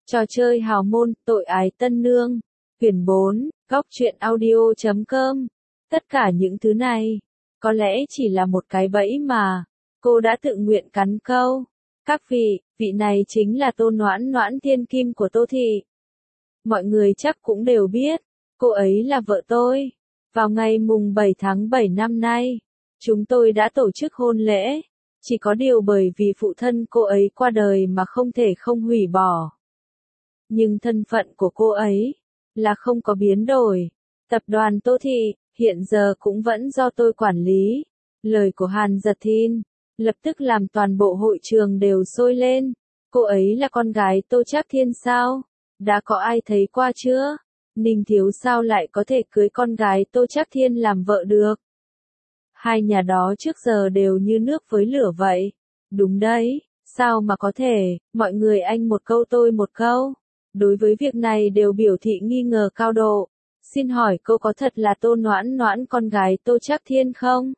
Trò chơi hào môn, tội ái tân nương. Quyển 4, góc truyện audio.com. Tất cả những thứ này, có lẽ chỉ là một cái bẫy mà cô đã tự nguyện cắn câu. Các vị, vị này chính là Tô Noãn Noãn thiên kim của Tô Thị. Mọi người chắc cũng đều biết, cô ấy là vợ tôi. Vào ngày mùng 7 tháng 7 năm nay, chúng tôi đã tổ chức hôn lễ. Chỉ có điều bởi vì phụ thân cô ấy qua đời mà không thể không hủy bỏ. Nhưng thân phận của cô ấy là không có biến đổi. Tập đoàn Tô Thị hiện giờ cũng vẫn do tôi quản lý. Lời của Hàn Dật Thìn lập tức làm toàn bộ hội trường đều sôi lên. Cô ấy là con gái Tô Trác Thiên sao? Đã có ai thấy qua chưa? Ninh Thiếu sao lại có thể cưới con gái Tô Trác Thiên làm vợ được? Hai nhà đó trước giờ đều như nước với lửa vậy. Đúng đấy, sao mà có thể, mọi người anh một câu tôi một câu. Đối với việc này đều biểu thị nghi ngờ cao độ. Xin hỏi cô có thật là Tô Noãn Noãn con gái Tô Trác Thiên không?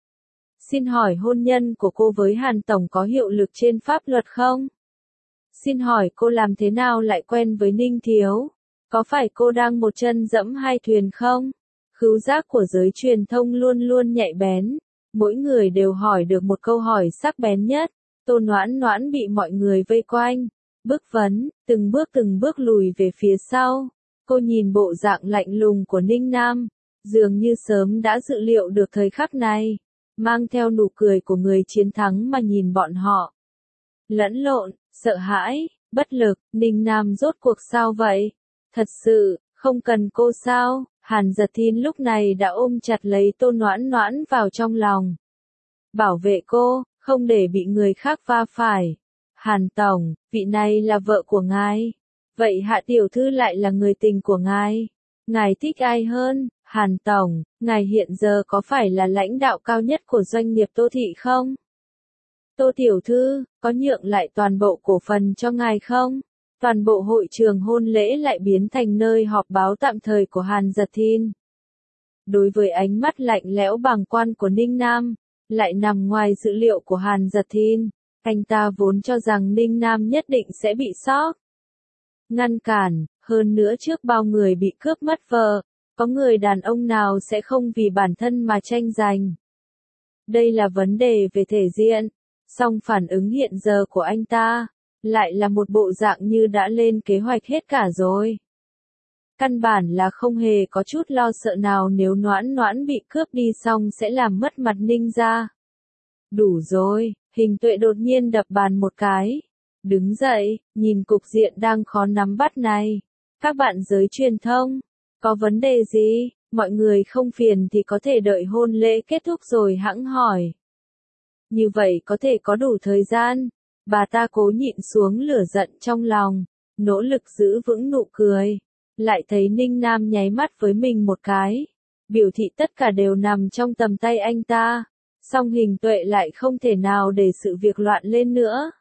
Xin hỏi hôn nhân của cô với Hàn Tổng có hiệu lực trên pháp luật không? Xin hỏi cô làm thế nào lại quen với Ninh Thiếu? Có phải cô đang một chân dẫm hai thuyền không? Khứu giác của giới truyền thông luôn luôn nhạy bén. Mỗi người đều hỏi được một câu hỏi sắc bén nhất. Tô Noãn Noãn bị mọi người vây quanh, bức vấn, từng bước lùi về phía sau. Cô nhìn bộ dạng lạnh lùng của Ninh Nam, dường như sớm đã dự liệu được thời khắc này, mang theo nụ cười của người chiến thắng mà nhìn bọn họ. Lẫn lộn, sợ hãi, bất lực, Ninh Nam rốt cuộc sao vậy? Thật sự, không cần cô sao? Hàn Dật Thìn lúc này đã ôm chặt lấy Tô Noãn Noãn vào trong lòng. Bảo vệ cô, không để bị người khác va phải. Hàn Tổng, vị này là vợ của ngài. Vậy Hạ Tiểu Thư lại là người tình của ngài. Ngài thích ai hơn? Hàn Tổng, ngài hiện giờ có phải là lãnh đạo cao nhất của doanh nghiệp Tô Thị không? Tô Tiểu Thư, có nhượng lại toàn bộ cổ phần cho ngài không? Toàn bộ hội trường hôn lễ lại biến thành nơi họp báo tạm thời của Hàn Dật Thìn. Đối với ánh mắt lạnh lẽo bàng quan của Ninh Nam, lại nằm ngoài dự liệu của Hàn Dật Thìn. Anh ta vốn cho rằng Ninh Nam nhất định sẽ bị sốc, ngăn cản, hơn nữa trước bao người bị cướp mất vợ, có người đàn ông nào sẽ không vì bản thân mà tranh giành. Đây là vấn đề về thể diện, song phản ứng hiện giờ của anh ta, lại là một bộ dạng như đã lên kế hoạch hết cả rồi. Căn bản là không hề có chút lo sợ nào nếu Noãn Noãn bị cướp đi xong sẽ làm mất mặt Ninh gia. Đủ rồi, Hình Tuệ đột nhiên đập bàn một cái. Đứng dậy, nhìn cục diện đang khó nắm bắt này. Các bạn giới truyền thông, có vấn đề gì? Mọi người không phiền thì có thể đợi hôn lễ kết thúc rồi hẵng hỏi. Như vậy có thể có đủ thời gian. Bà ta cố nhịn xuống lửa giận trong lòng, nỗ lực giữ vững nụ cười. Lại thấy Ninh Nam nháy mắt với mình một cái. Biểu thị tất cả đều nằm trong tầm tay anh ta. Song Hình Tuệ lại không thể nào để sự việc loạn lên nữa.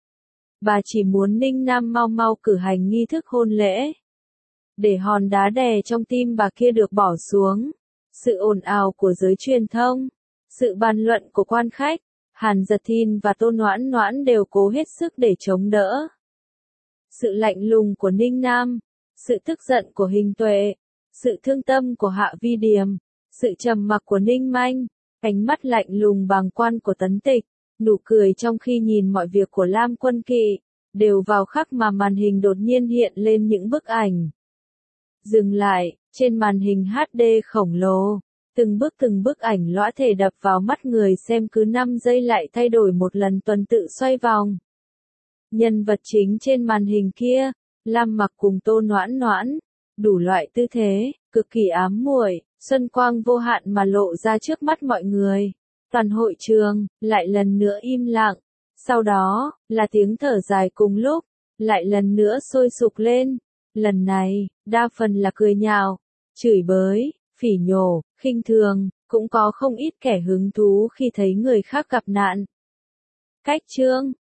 Bà chỉ muốn Ninh Nam mau mau cử hành nghi thức hôn lễ. Để hòn đá đè trong tim bà kia được bỏ xuống. Sự ồn ào của giới truyền thông, sự bàn luận của quan khách, Hàn Dật Thìn và Tô Noãn Noãn đều cố hết sức để chống đỡ. Sự lạnh lùng của Ninh Nam, sự tức giận của Hình Tuệ, sự thương tâm của Hạ Vi Điềm, sự trầm mặc của Ninh Manh, ánh mắt lạnh lùng bàng quan của Tấn Tịch, nụ cười trong khi nhìn mọi việc của Lam Quân Kỵ, đều vào khắc mà màn hình đột nhiên hiện lên những bức ảnh. Dừng lại, trên màn hình HD khổng lồ, từng bức ảnh lõa thể đập vào mắt người xem cứ 5 giây lại thay đổi một lần tuần tự xoay vòng. Nhân vật chính trên màn hình kia, Lam Mặc cùng Tô Noãn Noãn, đủ loại tư thế, cực kỳ ám muội, xuân quang vô hạn mà lộ ra trước mắt mọi người. Toàn hội trường, lại lần nữa im lặng. Sau đó, là tiếng thở dài cùng lúc, lại lần nữa sôi sục lên. Lần này, đa phần là cười nhạo, chửi bới, phỉ nhổ, khinh thường, cũng có không ít kẻ hứng thú khi thấy người khác gặp nạn. Cách chương